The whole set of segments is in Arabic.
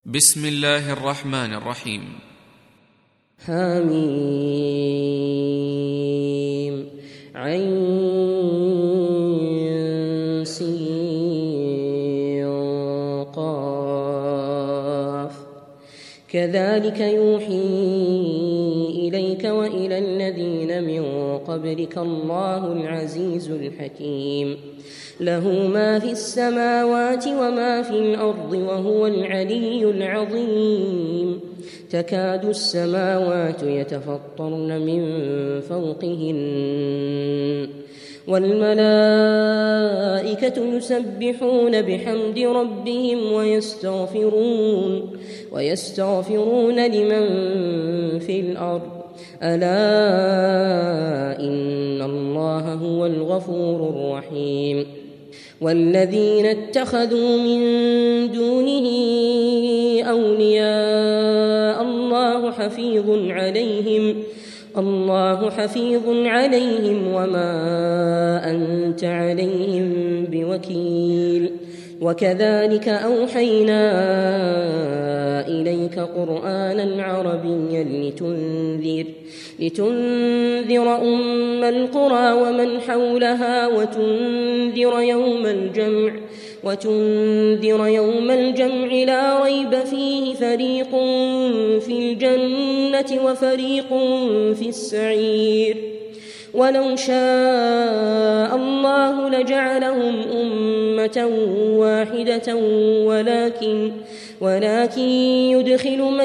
بسم الله الرحمن الرحيم. حميم عين سين قاف كذلك يوحي إليك وإلى الذين من قبلك الله العزيز الحكيم له ما في السماوات وما في الأرض وهو العلي العظيم تكاد السماوات يتفطرن من فوقهن والملائكة يسبحون بحمد ربهم ويستغفرون لمن في الأرض ألا إن الله هو الغفور الرحيم والذين اتخذوا من دونه أولياء الله حفيظ عليهم وما أنت عليهم بوكيل وكذلك أوحينا إليك قرآنا عربيا لتنذر أم القرى ومن حولها وتنذر يوم الجمع لا ريب فيه فريق في الجنة وفريق في السعير ولو شاء الله لجعلهم أمة واحدة ولكن يدخل من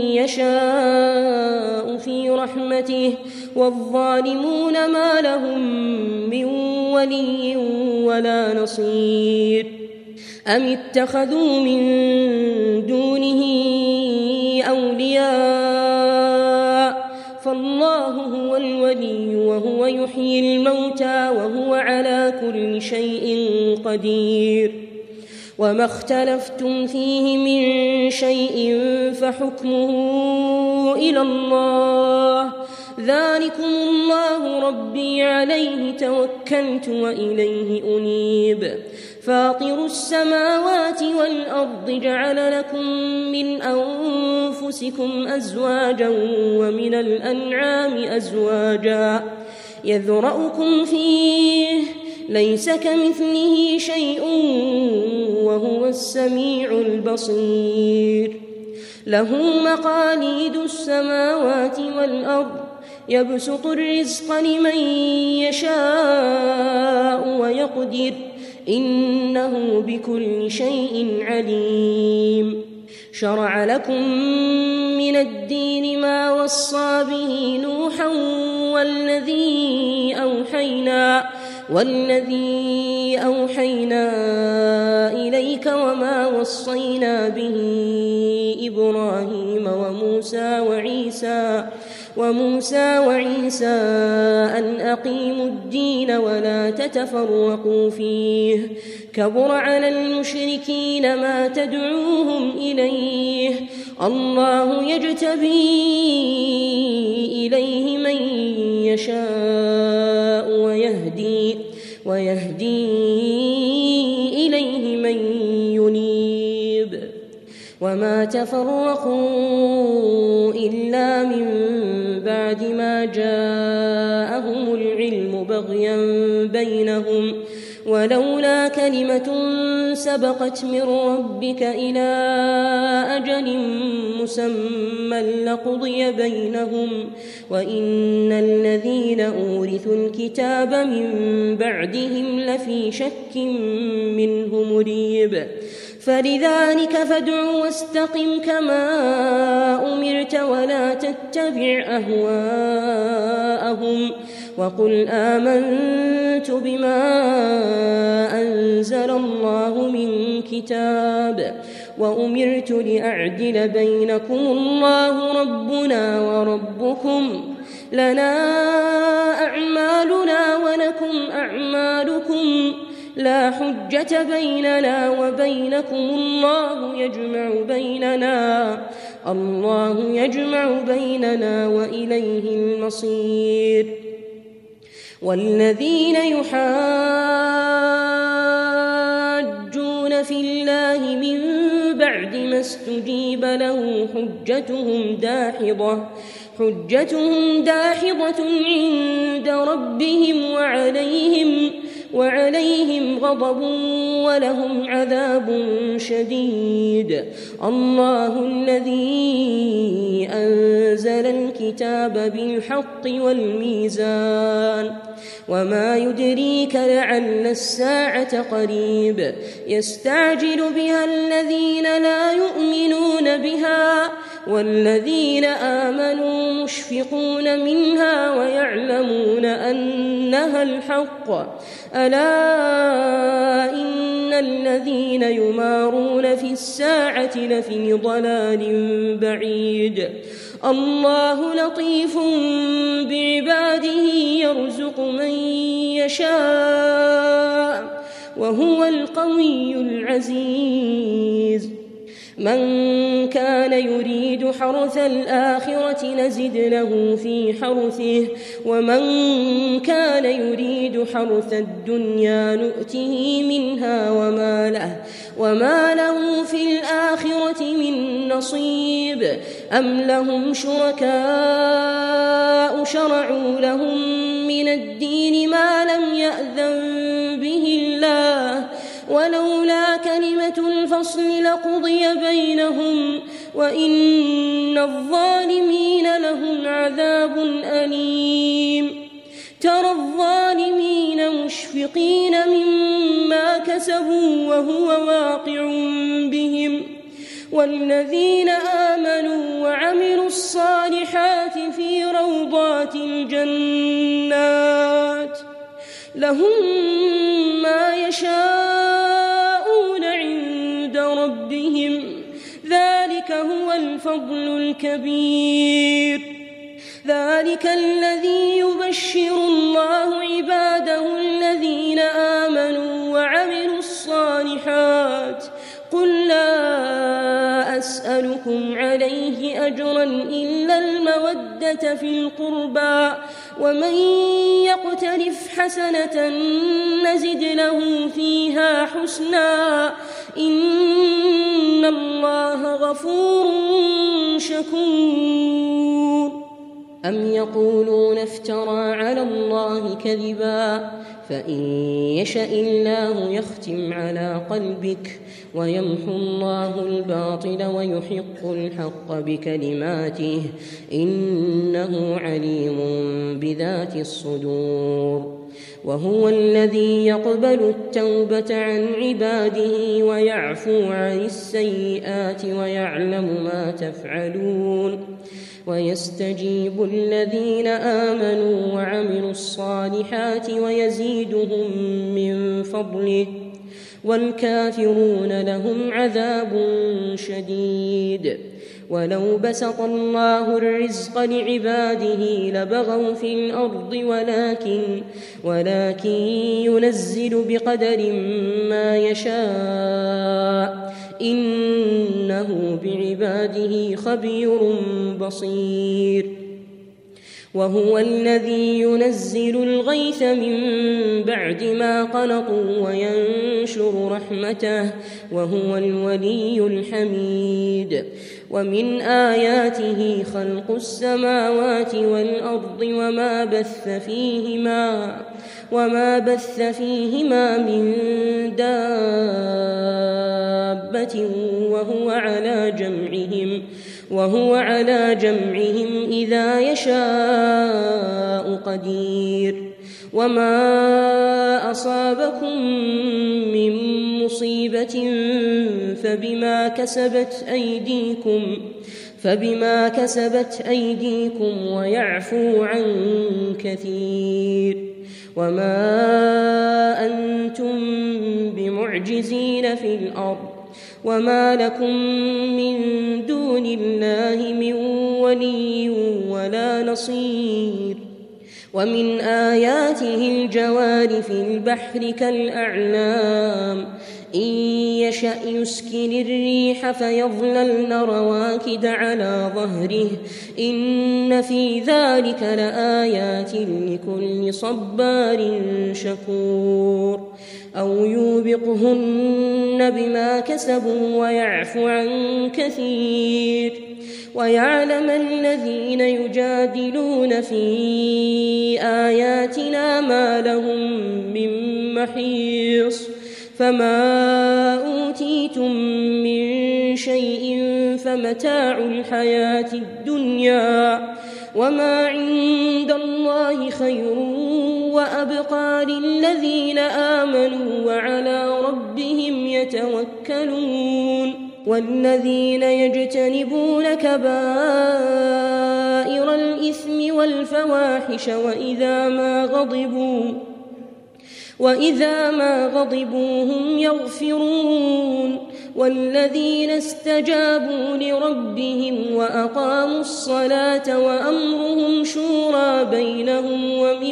يشاء في رحمته والظالمون ما لهم من ولي ولا نصير أم اتخذوا من دونه أولياء فالله هو الولي وهو يحيي الموتى وهو على كل شيء قدير وما اختلفتم فيه من شيء فحكمه إلى الله ذلكم الله ربي عليه توكلت وإليه أنيب فاطر السماوات والأرض جعل لكم من أنفسكم أزواجا ومن الأنعام أزواجا يذرأكم فيه ليس كمثله شيء وهو السميع البصير له مقاليد السماوات والأرض يبسط الرزق لمن يشاء ويقدر إنه بكل شيء عليم شرع لكم من الدين ما وصى به نوحا والذي أوحينا إليك وما وصينا به إبراهيم وموسى وعيسى أن أقيموا الدين ولا تتفرقوا فيه كبر على المشركين ما تدعوهم إليه الله يجتبي إليه من يشاء ويهدي إليه من ينيب وما تفرقوا إلا من بعد ما جاءهم العلم بغيا بينهم ولولا كلمة سبقت من ربك إلى أجل مسمى لقضي بينهم وإن الذين أورثوا الكتاب من بعدهم لفي شك منه مريب فلذلك فادع واستقم كما أمرت ولا تتبع أهواءهم وقل آمنت بما أنزل الله من كتاب وأمرت لأعدل بينكم الله ربنا وربكم لنا أعمالنا ولكم أعمالكم لا حجة بيننا وبينكم الله يجمع بيننا وإليه المصير والذين يحاجون في الله من بعد ما استجيب له حجتهم داحضة عند ربهم وعليهم غضب ولهم عذاب شديد. الله الذي أنزل الكتاب بالحق والميزان وما يدريك لعل الساعة قريب يستعجل بها الذين لا يؤمنون بها والذين آمنوا مشفقون منها ويعلمون أنها الحق ألا إن الذين يمارون في الساعة لفي ضلال بعيد. الله لطيف بعباده يرزق من يشاء وهو القوي العزيز. من كان يريد حرث الآخرة نزد له في حرثه ومن كان يريد حرث الدنيا نؤته منها وما له في الآخرة من نصيب. أم لهم شركاء شرعوا لهم من الدين ما لم يأذن به الله ولولا كلمة الفصل لقضي بينهم وإن الظالمين لهم عذاب أليم. ترى الظالمين مشفقين مما كسبوا وهو واقع بهم والذين آمنوا وعملوا الصالحات في روضات الجنات لهم ما يشاءون عند ربهم ذلك هو الفضل الكبير. ذلك الذي يبشر الله عباده الذين آمنوا وعملوا الصالحات. قل لا أسألكم عليه أجرا إلا المودة في القربى ومن يقترف حسنة نزد له فيها حسنا إن الله غفور شكور. أم يقولون افترى على الله كذبا فإن يشأ الله يختم على قلبك ويمحو الله الباطل ويحق الحق بكلماته إنه عليم بذات الصدور. وهو الذي يقبل التوبة عن عباده ويعفو عن السيئات ويعلم ما تفعلون ويستجيب الذين آمنوا وعملوا الصالحات ويزيدهم من فضله والكافرون لهم عذاب شديد. ولو بسط الله الرزق لعباده لبغوا في الأرض ولكن ينزل بقدر ما يشاء إنه بعباده خبير بصير. وهو الذي ينزل الغيث من بعد ما قنطوا وينشر رحمته وهو الولي الحميد. ومن آياته خلق السماوات والأرض وما بث فيهما من دابة وهو على جمعهم إذا يشاء قدير. وما أصابكم من مصيبة فبما كسبت أيديكم ويعفو عن كثير. وما أنتم بمعجزين في الأرض وما لكم من دون الله من ولي ولا نصير. ومن آياته الجوار في البحر كالأعلام إن يشأ يسكن الريح فيظللن رواكد على ظهره إن في ذلك لآيات لكل صبار شكور أو يوبقهن بما كسبوا ويعفو عن كثير ويعلم الذين يجادلون في آياتنا ما لهم من محيص فما أوتيتم من شيء فمتاع الحياة الدنيا وما عند الله خير وأبقى للذين آمنوا وعلى ربهم يتوكلون والذين يجتنبون كبائر الإثم والفواحش وإذا ما غضبوا هم يغفرون والذين استجابوا لربهم وأقاموا الصلاة وأمرهم شورى بينهم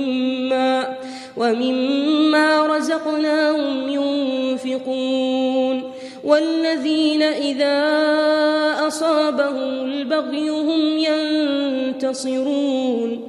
ومما رزقناهم ينفقون والذين إذا أصابهم البغي هم ينتصرون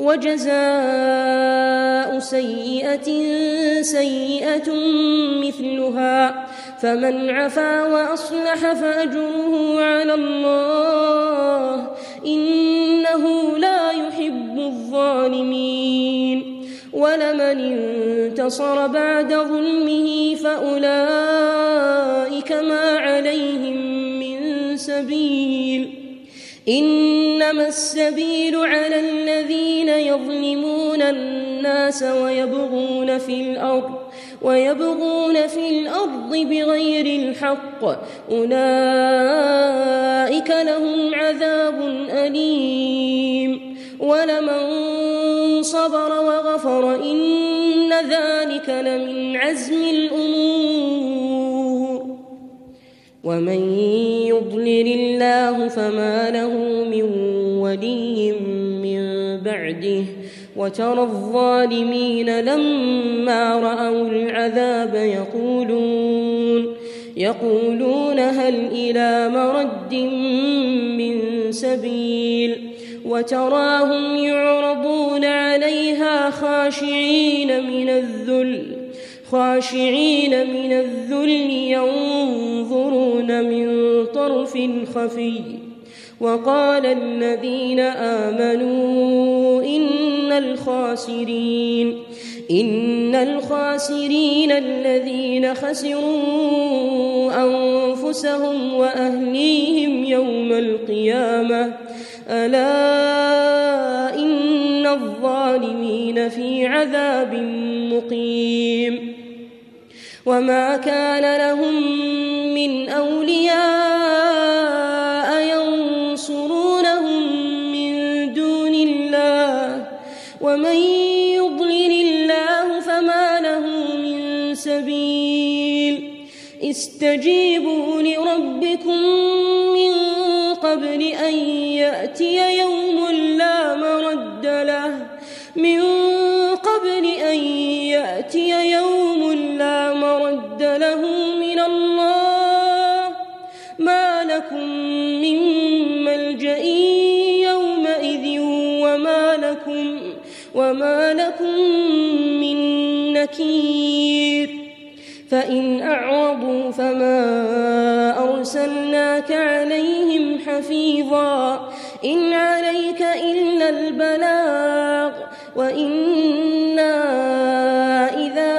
وجزاء سيئة سيئة مثلها فمن عفا وأصلح فأجره على الله إنه لا يحب الظالمين ولمن انتصر بعد ظلمه فأولئك ما عليهم من سبيل إنما السبيل على الذين يظلمون الناس ويبغون في الأرض بغير الحق أولئك لهم عذاب أليم ولمن صبر وغفر إن ذلك لمن عزم الأمور ومن يضلل الله فما له من ولي من بعده وترى الظالمين لما رأوا العذاب يقولون هل إلى مرد من سبيل وتراهم يعرضون عليها خاشعين من الذل ينظرون من طرف خفي وقال الذين آمنوا إن الخاسرين الذين خسروا أنفسهم وأهليهم يوم القيامة ألا إن الظالمين في عذاب مقيم وما كان لهم من أولياء ينصرونهم من دون الله ومن يضلل الله فما له من سبيل استجيبوا لربكم من قبل أن يأتي يوم لا مرد له من الله ما لكم من ملجأ يومئذ وما لكم من نكير فإن أعرضوا فما أرسلناك عليهم حفيظا إن عليك إلا البلاغ وإنا إذا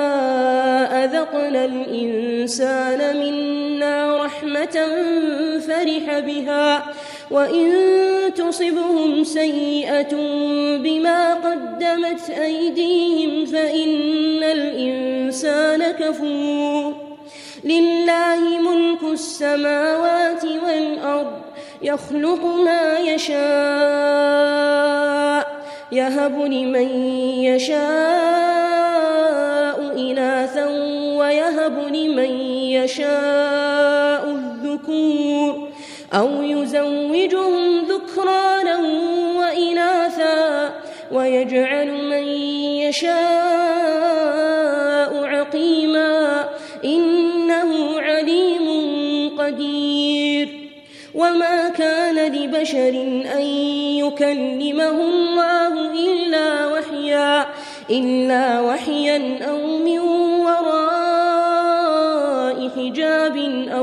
أذقنا الإنسان منا رحمة فرح بها وإن تصبهم سيئة بما قدمت أيديهم فإن الإنسان كفور لله ملك السماوات والأرض يخلق ما يشاء يهب لمن يشاء إناثا ويهب لمن يشاء الذكور أو يزوجهم ذكرانا وإناثا ويجعل من يشاء عقيما وما كان لبشر أن يكلمه الله إلا وحيا أو من وراء حجاب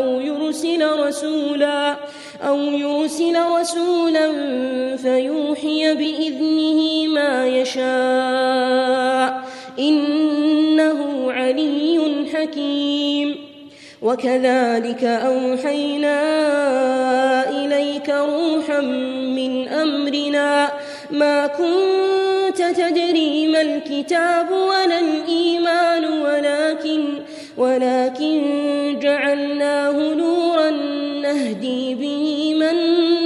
أو يرسل رسولا فيوحي بإذنه ما يشاء إنه علي حكيم. وكذلك أوحينا إليك روحا من أمرنا ما كنت تدري ما الكتاب ولا الإيمان ولكن جعلناه نورا نهدي به من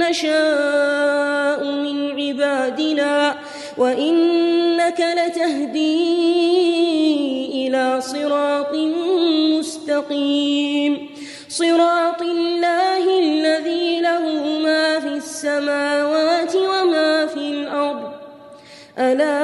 نشاء من عبادنا وإنك لتهدي إلى صراط مستقيم صراط الله الذي له ما في السماوات وما في الأرض ألا